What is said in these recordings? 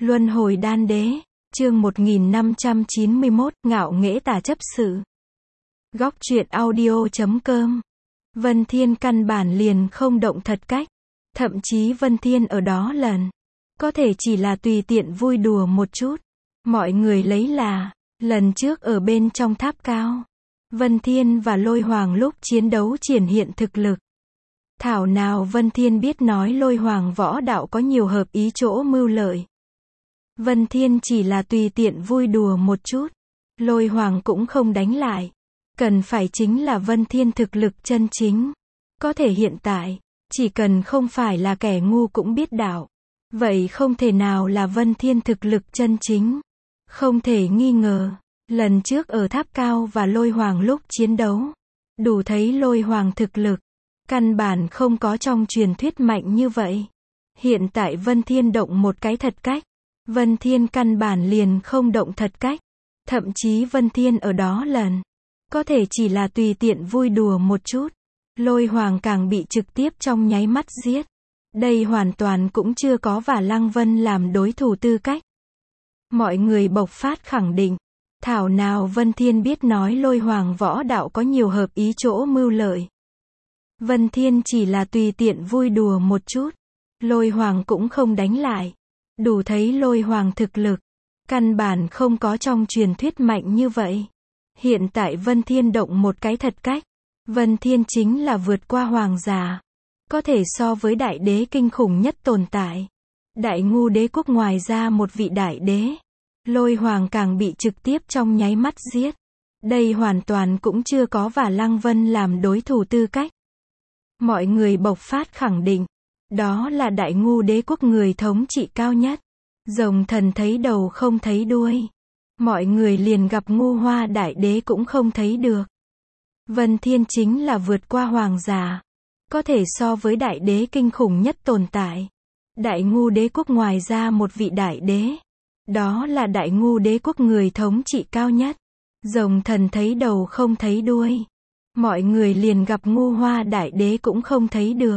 Luân hồi đan đế, chương 1591, ngạo nghễ tà chấp sự. Góc truyện audio.com. Vân Thiên căn bản liền không động thật cách. Thậm chí Vân Thiên ở đó có thể chỉ là tùy tiện vui đùa một chút. Mọi người lấy là, lần trước ở bên trong tháp cao, Vân Thiên và Lôi Hoàng lúc chiến đấu triển hiện thực lực. Thảo nào Vân Thiên biết nói Lôi Hoàng võ đạo có nhiều hợp ý chỗ mưu lợi. Vân Thiên chỉ là tùy tiện vui đùa một chút. Lôi Hoàng cũng không đánh lại. Cần phải chính là Vân Thiên thực lực chân chính. Có thể hiện tại, chỉ cần không phải là kẻ ngu cũng biết đạo. Vậy không thể nào là Vân Thiên thực lực chân chính. Không thể nghi ngờ. Lần trước ở tháp cao và Lôi Hoàng lúc chiến đấu, đủ thấy Lôi Hoàng thực lực. Căn bản không có trong truyền thuyết mạnh như vậy. Hiện tại Vân Thiên động một cái thật cách. Vân Thiên căn bản liền không động thật cách. Thậm chí Vân Thiên ở đó có thể chỉ là tùy tiện vui đùa một chút. Lôi Hoàng càng bị trực tiếp trong nháy mắt giết. Đây hoàn toàn cũng chưa có và Lăng Vân làm đối thủ tư cách. Mọi người bộc phát khẳng định. Thảo nào Vân Thiên biết nói Lôi Hoàng võ đạo có nhiều hợp ý chỗ mưu lợi. Vân Thiên chỉ là tùy tiện vui đùa một chút. Lôi Hoàng cũng không đánh lại. Đủ thấy Lôi Hoàng thực lực. Căn bản không có trong truyền thuyết mạnh như vậy. Hiện tại Vân Thiên động một cái thật cách. Vân Thiên chính là vượt qua hoàng giả. Có thể so với đại đế kinh khủng nhất tồn tại. Đại ngu đế quốc ngoài ra một vị đại đế. Lôi Hoàng càng bị trực tiếp trong nháy mắt giết. Đây hoàn toàn cũng chưa có và Lăng Vân làm đối thủ tư cách. Mọi người bộc phát khẳng định. Đó là đại ngu đế quốc người thống trị cao nhất. Rồng thần thấy đầu không thấy đuôi. Mọi người liền gặp ngu hoa đại đế cũng không thấy được. Vân Thiên chính là vượt qua hoàng giả. Có thể so với đại đế kinh khủng nhất tồn tại. Đại ngu đế quốc ngoài ra một vị đại đế. Đó là đại ngu đế quốc người thống trị cao nhất. Rồng thần thấy đầu không thấy đuôi. Mọi người liền gặp ngu hoa đại đế cũng không thấy được.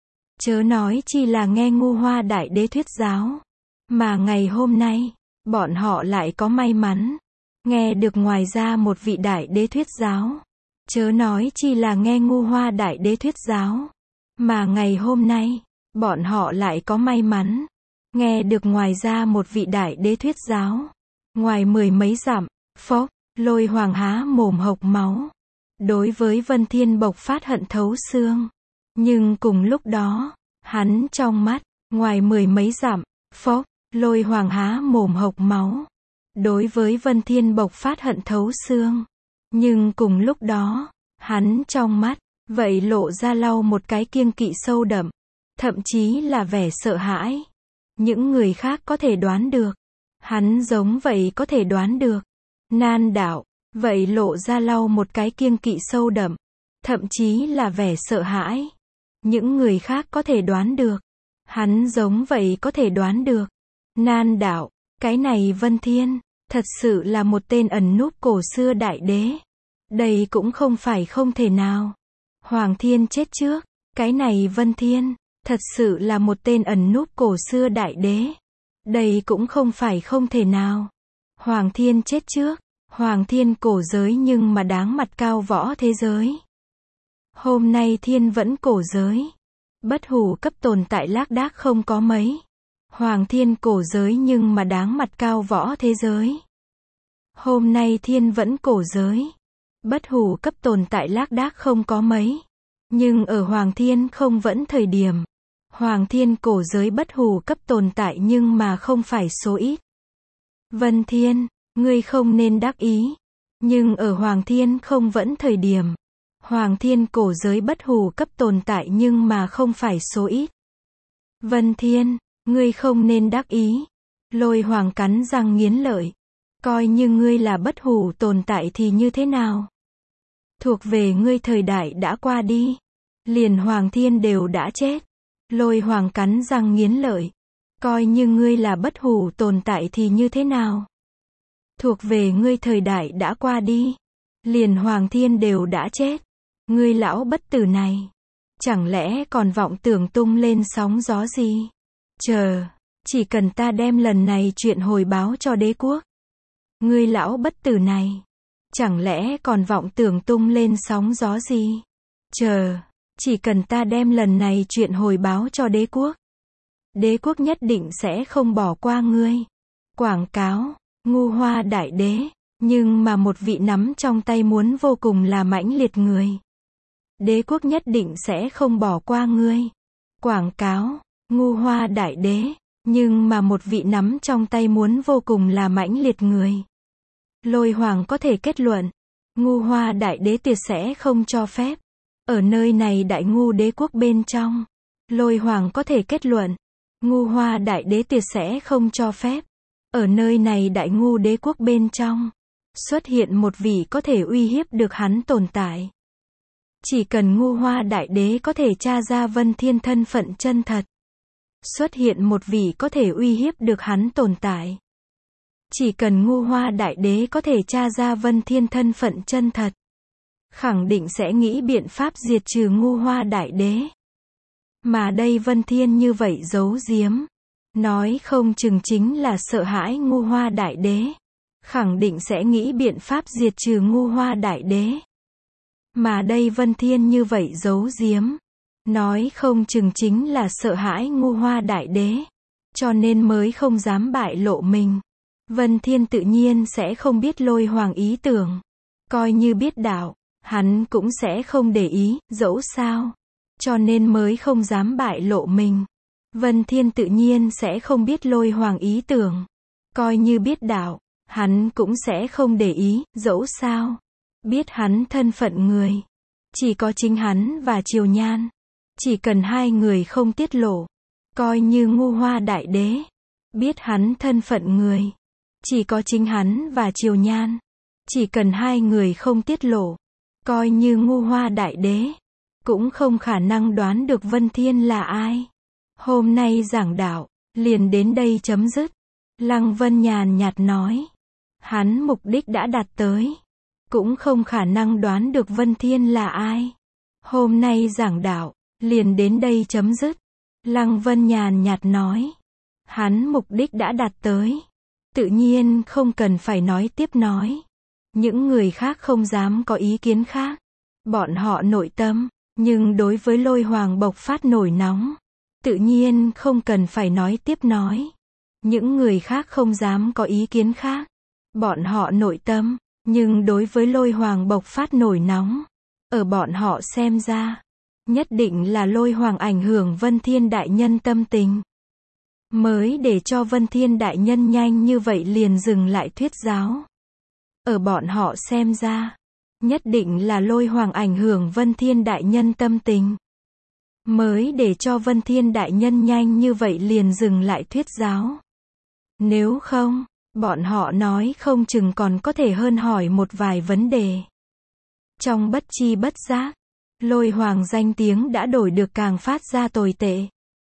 Chớ nói chi là nghe ngu hoa đại đế thuyết giáo. Mà ngày hôm nay, bọn họ lại có may mắn. Nghe được ngoài ra một vị đại đế thuyết giáo. Chớ nói chi là nghe ngu hoa đại đế thuyết giáo. Mà ngày hôm nay, bọn họ lại có may mắn. Nghe được ngoài ra một vị đại đế thuyết giáo. Ngoài mười mấy dặm, phốc, Lôi Hoàng há mồm hộc máu. Đối với Vân Thiên bộc phát hận thấu xương. Nhưng cùng lúc đó, hắn trong mắt, ngoài mười mấy dặm, phốc, Lôi Hoàng há mồm hộc máu. Đối với Vân Thiên bộc phát hận thấu xương. Nhưng cùng lúc đó, hắn trong mắt, vậy lộ ra lau một cái kiêng kỵ sâu đậm. Thậm chí là vẻ sợ hãi. Những người khác có thể đoán được. Hắn giống vậy có thể đoán được. Nan đạo, vậy lộ ra lau một cái kiêng kỵ sâu đậm. Thậm chí là vẻ sợ hãi. Những người khác có thể đoán được. Hắn giống vậy có thể đoán được. Nan đạo, cái này Vân Thiên, thật sự là một tên ẩn núp cổ xưa đại đế. Đây cũng không phải không thể nào. Hoàng Thiên chết trước, cái này Vân Thiên, thật sự là một tên ẩn núp cổ xưa đại đế. Đây cũng không phải không thể nào. Hoàng Thiên chết trước, Hoàng Thiên cổ giới nhưng mà đáng mặt cao võ thế giới. Hôm nay Thiên vẫn cổ giới. Bất hủ cấp tồn tại lác đác không có mấy. Hoàng Thiên cổ giới nhưng mà đáng mặt cao võ thế giới. Hôm nay Thiên vẫn cổ giới. Bất hủ cấp tồn tại lác đác không có mấy. Nhưng ở Hoàng Thiên không vẫn thời điểm. Hoàng Thiên cổ giới bất hủ cấp tồn tại nhưng mà không phải số ít. Vân Thiên, ngươi không nên đắc ý. Nhưng ở Hoàng Thiên không vẫn thời điểm. Hoàng Thiên cổ giới bất hủ cấp tồn tại nhưng mà không phải số ít. Vân Thiên, ngươi không nên đắc ý. Lôi Hoàng cắn răng nghiến lợi. Coi như ngươi là bất hủ tồn tại thì như thế nào? Thuộc về ngươi thời đại đã qua đi. Liền Hoàng Thiên đều đã chết. Lôi Hoàng cắn răng nghiến lợi. Coi như ngươi là bất hủ tồn tại thì như thế nào? Thuộc về ngươi thời đại đã qua đi. Liền Hoàng Thiên đều đã chết. Ngươi lão bất tử này. Chẳng lẽ còn vọng tưởng tung lên sóng gió gì? Chỉ cần ta đem lần này chuyện hồi báo cho đế quốc. Ngươi lão bất tử này. Chẳng lẽ còn vọng tưởng tung lên sóng gió gì? Chờ. Chỉ cần ta đem lần này chuyện hồi báo cho đế quốc. Đế quốc nhất định sẽ không bỏ qua ngươi. Quảng cáo. Ngu Hoa đại đế. Nhưng mà một vị nắm trong tay muốn vô cùng là mãnh liệt người. Đế quốc nhất định sẽ không bỏ qua ngươi. Quảng cáo. Ngu Hoa đại đế. Nhưng mà một vị nắm trong tay muốn vô cùng là mãnh liệt người. Lôi Hoàng có thể kết luận. Ngu Hoa đại đế tuyệt sẽ không cho phép. Ở nơi này đại ngu đế quốc bên trong. Lôi Hoàng có thể kết luận. Ngu Hoa đại đế tuyệt sẽ không cho phép. Ở nơi này đại ngu đế quốc bên trong. Xuất hiện một vị có thể uy hiếp được hắn tồn tại. Chỉ cần Ngu Hoa đại đế có thể tra ra Vân Thiên thân phận chân thật. Xuất hiện một vị có thể uy hiếp được hắn tồn tại. Chỉ cần Ngu Hoa đại đế có thể tra ra Vân Thiên thân phận chân thật. Khẳng định sẽ nghĩ biện pháp diệt trừ Ngu Hoa đại đế. Mà đây Vân Thiên như vậy giấu giếm. Nói không chừng chính là sợ hãi Ngu Hoa đại đế. Khẳng định sẽ nghĩ biện pháp diệt trừ Ngu Hoa đại đế. Mà đây Vân Thiên như vậy giấu giếm. Nói không chừng chính là sợ hãi Ngu Hoa đại đế. Cho nên mới không dám bại lộ mình. Vân Thiên tự nhiên sẽ không biết Lôi Hoàng ý tưởng. Coi như biết đạo, hắn cũng sẽ không để ý, dẫu sao. Cho nên mới không dám bại lộ mình. Vân Thiên tự nhiên sẽ không biết Lôi Hoàng ý tưởng. Coi như biết đạo, hắn cũng sẽ không để ý, dẫu sao. Biết hắn thân phận người. Chỉ có chính hắn và Triều Nhan. Chỉ cần hai người không tiết lộ. Coi như Ngu Hoa đại đế. Biết hắn thân phận người. Chỉ có chính hắn và Triều Nhan. Chỉ cần hai người không tiết lộ. Coi như Ngu Hoa đại đế. Cũng không khả năng đoán được Vân Thiên là ai. Hôm nay giảng đạo, liền đến đây chấm dứt. Lăng Vân nhàn nhạt nói. Hắn mục đích đã đạt tới. Cũng không khả năng đoán được Vân Thiên là ai. Hôm nay giảng đạo, liền đến đây chấm dứt. Lăng Vân nhàn nhạt nói. Hắn mục đích đã đạt tới. Tự nhiên không cần phải nói tiếp nói. Những người khác không dám có ý kiến khác. Bọn họ nội tâm, nhưng đối với Lôi Hoàng bộc phát nổi nóng. Tự nhiên không cần phải nói tiếp nói. Những người khác không dám có ý kiến khác. Bọn họ nội tâm, nhưng đối với Lôi Hoàng bộc phát nổi nóng. Ở bọn họ xem ra, nhất định là Lôi Hoàng ảnh hưởng Vân Thiên đại nhân tâm tình. Mới để cho Vân Thiên đại nhân nhanh như vậy liền dừng lại thuyết giáo. Ở bọn họ xem ra, nhất định là Lôi Hoàng ảnh hưởng Vân Thiên đại nhân tâm tình. Mới để cho Vân Thiên đại nhân nhanh như vậy liền dừng lại thuyết giáo. Nếu không, bọn họ nói không chừng còn có thể hơn hỏi một vài vấn đề. Trong bất chi bất giác, Lôi Hoàng danh tiếng đã đổi được càng phát ra tồi tệ.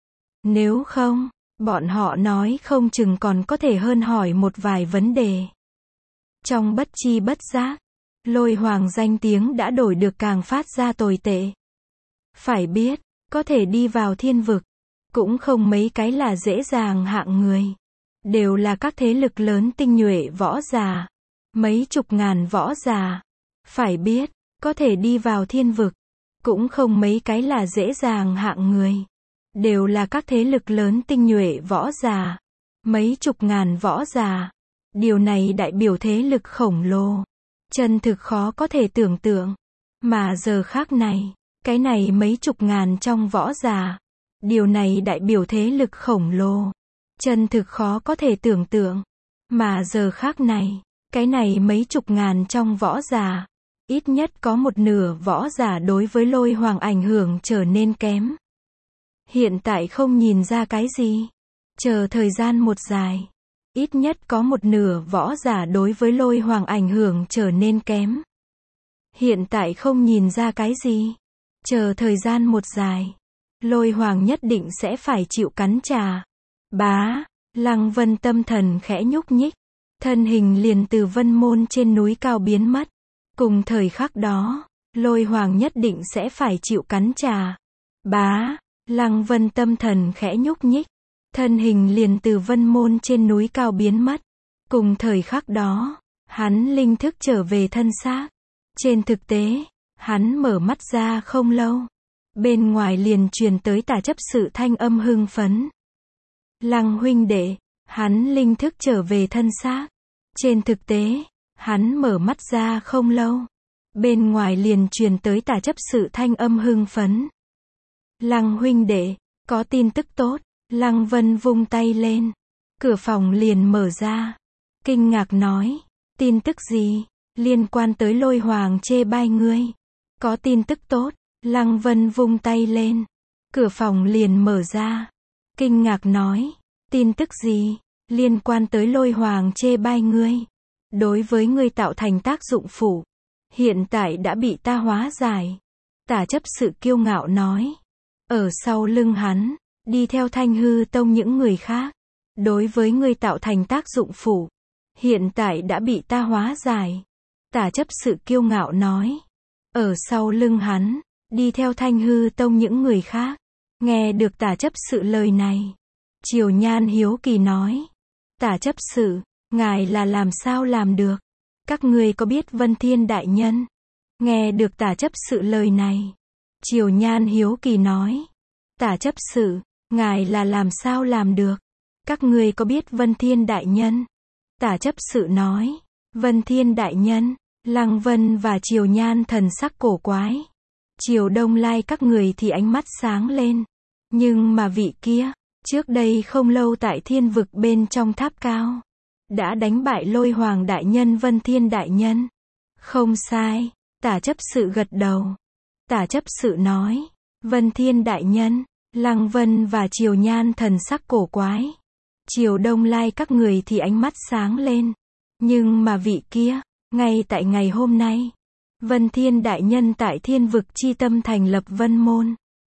Nếu không, bọn họ nói không chừng còn có thể hơn hỏi một vài vấn đề. Trong bất chi bất giác, Lôi Hoàng danh tiếng đã đổi được càng phát ra tồi tệ. Phải biết, có thể đi vào thiên vực, cũng không mấy cái là dễ dàng hạng người. Đều là các thế lực lớn tinh nhuệ võ giả. Mấy chục ngàn võ giả. Phải biết, có thể đi vào thiên vực, cũng không mấy cái là dễ dàng hạng người. Đều là các thế lực lớn tinh nhuệ võ giả. Mấy chục ngàn võ giả. Điều này đại biểu thế lực khổng lồ. Chân thực khó có thể tưởng tượng. Mà giờ khác này, cái này mấy chục ngàn trong võ giả. Điều này đại biểu thế lực khổng lồ. Chân thực khó có thể tưởng tượng. Mà giờ khác này, cái này mấy chục ngàn trong võ giả. Ít nhất có một nửa võ giả đối với Lôi Hoàng ảnh hưởng trở nên kém. Hiện tại không nhìn ra cái gì. Chờ thời gian một dài. Ít nhất có một nửa võ giả đối với Lôi Hoàng ảnh hưởng trở nên kém. Hiện tại không nhìn ra cái gì. Chờ thời gian một dài. Lôi Hoàng nhất định sẽ phải chịu cắn trả. Bá, Lăng Vân tâm thần khẽ nhúc nhích. Thân hình liền từ Vân Môn trên núi cao biến mất. Cùng thời khắc đó, Lôi Hoàng nhất định sẽ phải chịu cắn trả. Bá, Lăng Vân tâm thần khẽ nhúc nhích. thân hình liền từ Vân Môn trên núi cao biến mất. Cùng thời khắc đó, hắn linh thức trở về thân xác. Trên thực tế, hắn mở mắt ra không lâu, bên ngoài liền truyền tới Tả chấp sự thanh âm hưng phấn. Lăng huynh đệ, hắn linh thức trở về thân xác. Trên thực tế, hắn mở mắt ra không lâu, bên ngoài liền truyền tới Tả chấp sự thanh âm hưng phấn. Lăng huynh đệ, có tin tức tốt. Lăng Vân vung tay lên, cửa phòng liền mở ra, kinh ngạc nói, tin tức gì? Liên quan tới Lôi Hoàng chê bai ngươi. Có tin tức tốt. Lăng Vân vung tay lên, cửa phòng liền mở ra, kinh ngạc nói, tin tức gì? Liên quan tới Lôi Hoàng chê bai ngươi. Đối với ngươi tạo thành tác dụng phụ, hiện tại đã bị ta hóa giải. Tả chấp sự kiêu ngạo nói. Ở sau lưng hắn, đi theo Thanh Hư Tông những người khác. Đối với ngươi tạo thành tác dụng phụ, hiện tại đã bị ta hóa giải. Tả chấp sự kiêu ngạo nói. Ở sau lưng hắn, đi theo Thanh Hư Tông những người khác. Nghe được tả chấp sự lời này, Triều Nhan hiếu kỳ nói. Tả chấp sự, ngài là làm sao làm được? Các ngươi có biết Vân Thiên Đại Nhân? Nghe được tả chấp sự lời này, Triều Nhan hiếu kỳ nói. Tả chấp sự, ngài là làm sao làm được? Các ngươi có biết Vân Thiên Đại Nhân? Tả chấp sự nói. Vân Thiên Đại Nhân. Lăng Vân và Triều Nhan thần sắc cổ quái. Triều Đông Lai các người thì ánh mắt sáng lên. Nhưng mà vị kia, trước đây không lâu tại thiên vực bên trong tháp cao, đã đánh bại Lôi Hoàng Đại Nhân Vân Thiên Đại Nhân. Không sai. Tả chấp sự gật đầu. Tả chấp sự nói. Vân Thiên Đại Nhân. Lăng Vân và Triều Nhan thần sắc cổ quái. Triều Đông Lai các người thì ánh mắt sáng lên. Nhưng mà vị kia, ngay tại ngày hôm nay, Vân Thiên Đại Nhân tại thiên vực chi tâm thành lập Vân Môn.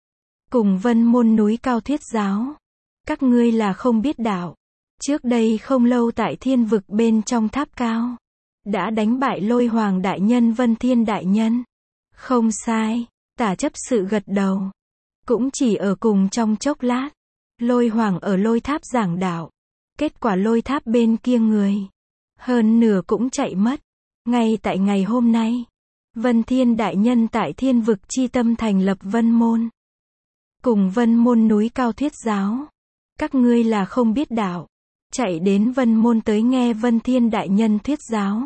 Cùng Vân Môn núi cao thuyết giáo. Các ngươi là không biết đạo. Trước đây không lâu tại thiên vực bên trong tháp cao, đã đánh bại Lôi Hoàng Đại Nhân Vân Thiên Đại Nhân. Không sai. Tả chấp sự gật đầu. Cũng chỉ ở cùng trong chốc lát, Lôi Hoàng ở lôi tháp giảng đạo. Kết quả lôi tháp bên kia người hơn nửa cũng chạy mất. Ngay tại ngày hôm nay, Vân Thiên Đại Nhân tại thiên vực chi tâm thành lập Vân Môn. Cùng Vân Môn núi cao thuyết giáo. Các ngươi là không biết đạo. Chạy đến Vân Môn tới nghe Vân Thiên Đại Nhân thuyết giáo.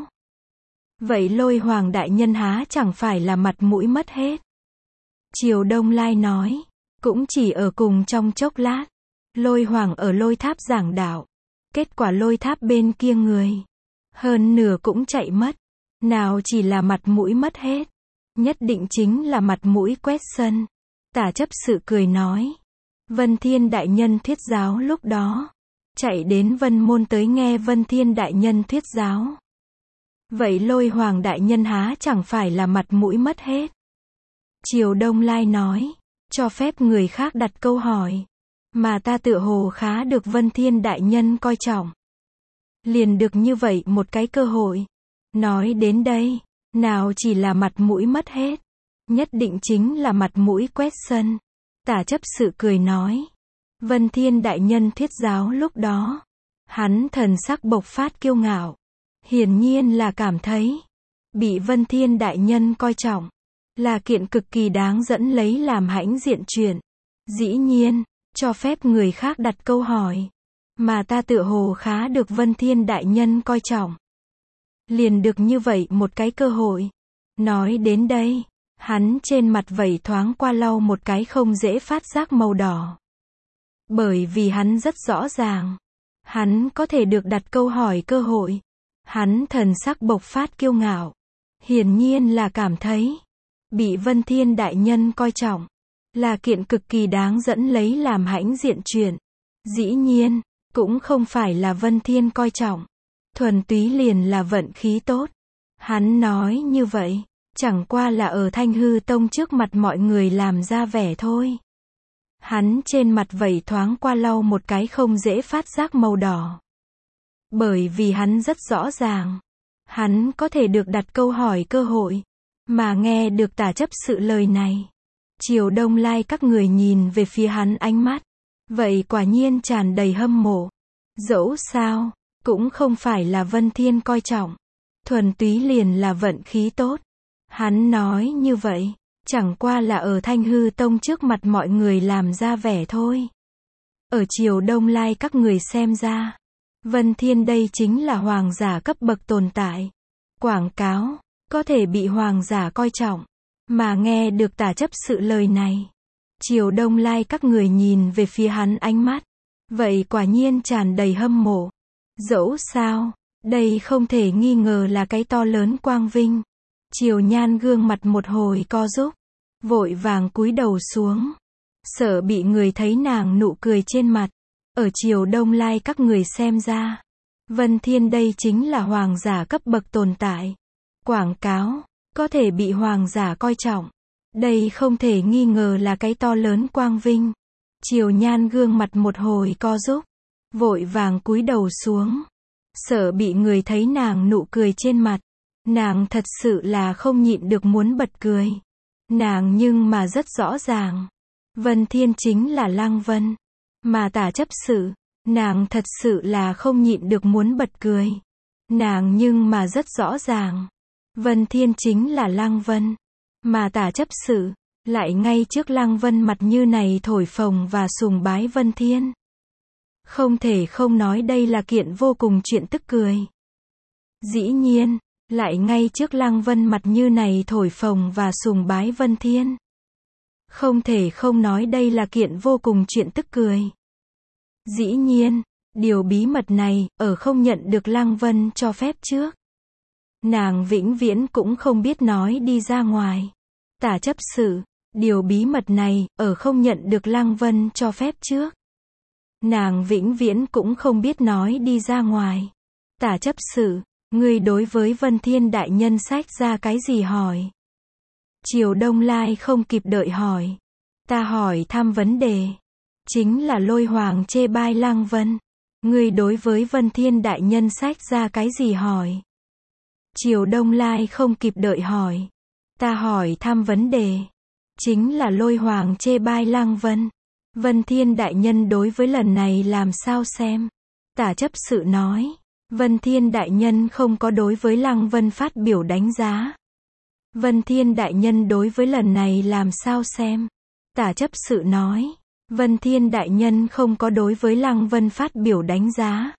Vậy Lôi Hoàng Đại Nhân há chẳng phải là mặt mũi mất hết. Triều Đông Lai nói. Cũng chỉ ở cùng trong chốc lát, Lôi Hoàng ở lôi tháp giảng đạo. Kết quả lôi tháp bên kia người hơn nửa cũng chạy mất. Nào chỉ là mặt mũi mất hết, nhất định chính là mặt mũi quét sân. Tả chấp sự cười nói. Vân Thiên Đại Nhân thuyết giáo lúc đó, chạy đến Vân Môn tới nghe Vân Thiên Đại Nhân thuyết giáo. Vậy Lôi Hoàng Đại Nhân há chẳng phải là mặt mũi mất hết. Triều Đông Lai nói. Cho phép người khác đặt câu hỏi, mà ta tựa hồ khá được Vân Thiên Đại Nhân coi trọng. Liền được như vậy một cái cơ hội. Nói đến đây, nào chỉ là mặt mũi mất hết, nhất định chính là mặt mũi quét sân. Tả chấp sự cười nói. Vân Thiên Đại Nhân thuyết giáo lúc đó, hắn thần sắc bộc phát kiêu ngạo. Hiển nhiên là cảm thấy bị Vân Thiên Đại Nhân coi trọng là kiện cực kỳ đáng dẫn lấy làm hãnh diện chuyện. Dĩ nhiên, cho phép người khác đặt câu hỏi, mà ta tựa hồ khá được Vân Thiên Đại Nhân coi trọng. Liền được như vậy một cái cơ hội. Nói đến đây, hắn trên mặt vẩy thoáng qua lau một cái không dễ phát giác màu đỏ. Bởi vì hắn rất rõ ràng, hắn có thể được đặt câu hỏi cơ hội. Hắn thần sắc bộc phát kiêu ngạo. Hiển nhiên là cảm thấy bị Vân Thiên Đại Nhân coi trọng là kiện cực kỳ đáng dẫn lấy làm hãnh diện chuyện. Dĩ nhiên, cũng không phải là Vân Thiên coi trọng, thuần túy liền là vận khí tốt. Hắn nói như vậy, chẳng qua là ở Thanh Hư Tông trước mặt mọi người làm ra vẻ thôi. Hắn trên mặt vẩy thoáng qua lau một cái không dễ phát giác màu đỏ. Bởi vì hắn rất rõ ràng, hắn có thể được đặt câu hỏi cơ hội, mà nghe được tả chấp sự lời này. Triều Đông Lai các người nhìn về phía hắn ánh mắt Vậy quả nhiên tràn đầy hâm mộ. Dẫu sao, cũng không phải là Vân Thiên coi trọng. Thuần túy liền là vận khí tốt. Hắn nói như vậy, chẳng qua là ở Thanh Hư Tông trước mặt mọi người làm ra vẻ thôi. Ở Triều Đông Lai các người xem ra, Vân Thiên đây chính là hoàng giả cấp bậc tồn tại. Quảng cáo, có thể bị hoàng giả coi trọng. Mà nghe được Tả chấp sự lời này, Triều Đông Lai các người nhìn về phía hắn ánh mắt. Vậy quả nhiên tràn đầy hâm mộ. Dẫu sao, đây không thể nghi ngờ là cái to lớn quang vinh. Triều Nhan gương mặt một hồi co rúm, vội vàng cúi đầu xuống. Sợ bị người thấy nàng nụ cười trên mặt. Ở Triều Đông Lai các người xem ra, Vân Thiên đây chính là hoàng giả cấp bậc tồn tại. Quảng cáo, có thể bị hoàng giả coi trọng. Đây không thể nghi ngờ là cái to lớn quang vinh. Triều Nhan gương mặt một hồi co rúm, vội vàng cúi đầu xuống. Sợ bị người thấy nàng nụ cười trên mặt. Nàng thật sự là không nhịn được muốn bật cười. Nàng nhưng mà rất rõ ràng, Vân Thiên chính là Lăng Vân. Mà Tả chấp sự, nàng thật sự là không nhịn được muốn bật cười. Nàng nhưng mà rất rõ ràng, Vân Thiên chính là Lăng Vân. Mà Tả chấp sự, lại ngay trước Lăng Vân mặt như này thổi phồng và sùng bái Vân Thiên. Không thể không nói đây là kiện vô cùng chuyện tức cười. Dĩ nhiên, lại ngay trước Lăng Vân mặt như này thổi phồng và sùng bái Vân Thiên. Không thể không nói đây là kiện vô cùng chuyện tức cười. Dĩ nhiên, điều bí mật này, ở không nhận được Lăng Vân cho phép trước, nàng vĩnh viễn cũng không biết nói đi ra ngoài. Tả chấp sự, điều bí mật này, ở không nhận được Lăng Vân cho phép trước, nàng vĩnh viễn cũng không biết nói đi ra ngoài. Tả chấp sự, ngươi đối với Vân Thiên đại nhân sách ra cái gì hỏi? Triều Đông Lai không kịp đợi hỏi. Ta hỏi thăm vấn đề. Chính là Lôi Hoàng chê bai Lăng Vân. Ngươi đối với Vân Thiên đại nhân sách ra cái gì hỏi? Triều Đông Lai không kịp đợi hỏi. Ta hỏi thăm vấn đề. Chính là Lôi Hoàng chê bai Lăng Vân. Vân Thiên đại nhân đối với lần này làm sao xem? Tả chấp sự nói. Vân Thiên đại nhân không có đối với Lăng Vân phát biểu đánh giá. Vân Thiên đại nhân đối với lần này làm sao xem? Tả chấp sự nói. Vân Thiên đại nhân không có đối với Lăng Vân phát biểu đánh giá.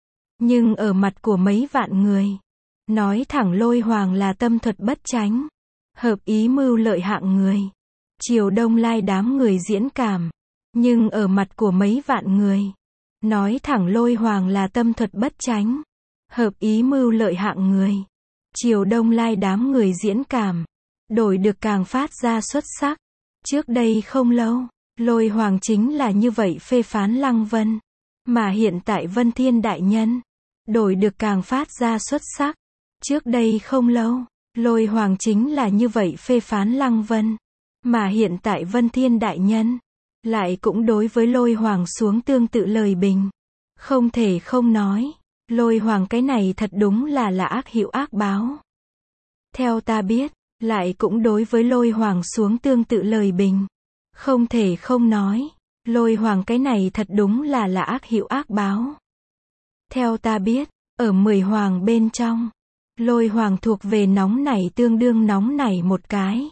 Nhưng ở mặt của mấy vạn người, nói thẳng Lôi Hoàng là tâm thuật bất chánh, hợp ý mưu lợi hạng người. Triều Đông Lai đám người diễn cảm. Nhưng ở mặt của mấy vạn người, nói thẳng Lôi Hoàng là tâm thuật bất chánh, hợp ý mưu lợi hạng người. Triều Đông Lai đám người diễn cảm. Đổi được càng phát ra xuất sắc. Trước đây không lâu, Lôi Hoàng chính là như vậy phê phán Lăng Vân. Mà hiện tại Vân Thiên đại nhân, đổi được càng phát ra xuất sắc. Trước đây không lâu, Lôi Hoàng chính là như vậy phê phán Lăng Vân. Mà hiện tại Vân Thiên đại nhân, lại cũng đối với Lôi Hoàng xuống tương tự lời bình. Không thể không nói, Lôi Hoàng cái này thật đúng là ác hiệu ác báo. Theo ta biết, lại cũng đối với Lôi Hoàng xuống tương tự lời bình. Không thể không nói, Lôi Hoàng cái này thật đúng là ác hiệu ác báo. Theo ta biết, ở 10 hoàng bên trong, Lôi Hoàng thuộc về nóng nảy tương đương nóng nảy một cái.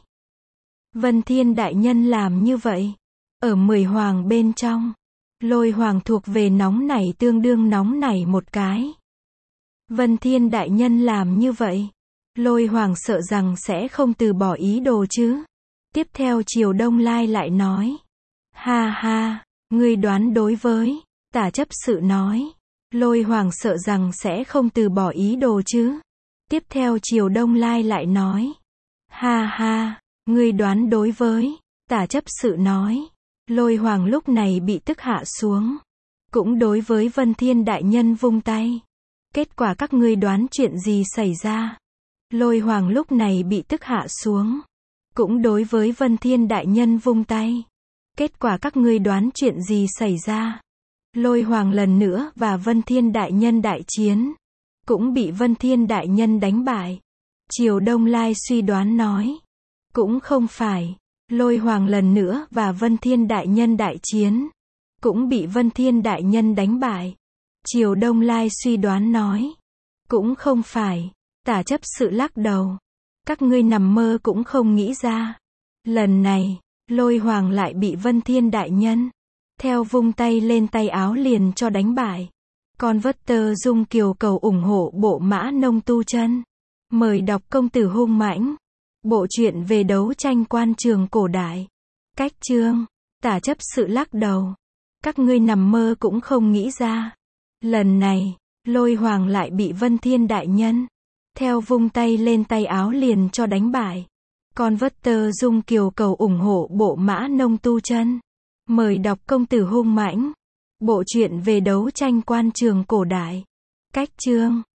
Vân Thiên đại nhân làm như vậy. Ở 10 hoàng bên trong, Lôi Hoàng thuộc về nóng nảy tương đương nóng nảy một cái. Vân Thiên đại nhân làm như vậy, Lôi Hoàng sợ rằng sẽ không từ bỏ ý đồ chứ. Tiếp theo Triều Đông Lai lại nói. Ha ha, ngươi đoán đối với. Tả chấp sự nói. Lôi Hoàng sợ rằng sẽ không từ bỏ ý đồ chứ. Tiếp theo Triều Đông Lai lại nói. Ha ha, ngươi đoán đối với. Tả chấp sự nói. Lôi Hoàng lúc này bị tức hạ xuống. Cũng đối với Vân Thiên đại nhân vung tay. Kết quả các ngươi đoán chuyện gì xảy ra? Lôi Hoàng lúc này bị tức hạ xuống. Cũng đối với Vân Thiên đại nhân vung tay. Kết quả các ngươi đoán chuyện gì xảy ra? Lôi Hoàng lần nữa và Vân Thiên đại nhân đại chiến. Cũng bị Vân Thiên đại nhân đánh bại. Triều Đông Lai suy đoán nói. Cũng không phải. Lôi Hoàng lần nữa và Vân Thiên đại nhân đại chiến. cũng bị Vân Thiên đại nhân đánh bại. Triều Đông Lai suy đoán nói. Cũng không phải. Tả chấp sự lắc đầu. Các ngươi nằm mơ cũng không nghĩ ra. Lần này, Lôi Hoàng lại bị Vân Thiên đại nhân theo vung tay lên tay áo liền cho đánh bại. Con vất tơ dung kiều cầu ủng hộ bộ Mã Nông tu chân. Mời đọc công tử hung mãnh. Bộ truyện về đấu tranh quan trường cổ đại. Cách chương. Tả chấp sự lắc đầu. Các ngươi nằm mơ cũng không nghĩ ra. Lần này, Lôi Hoàng lại bị Vân Thiên đại nhân theo vung tay lên tay áo liền cho đánh bại. Con vất tơ dung kiều cầu ủng hộ bộ Mã Nông tu chân. Mời đọc công tử hung mãnh. Bộ truyện về đấu tranh quan trường cổ đại. Cách chương.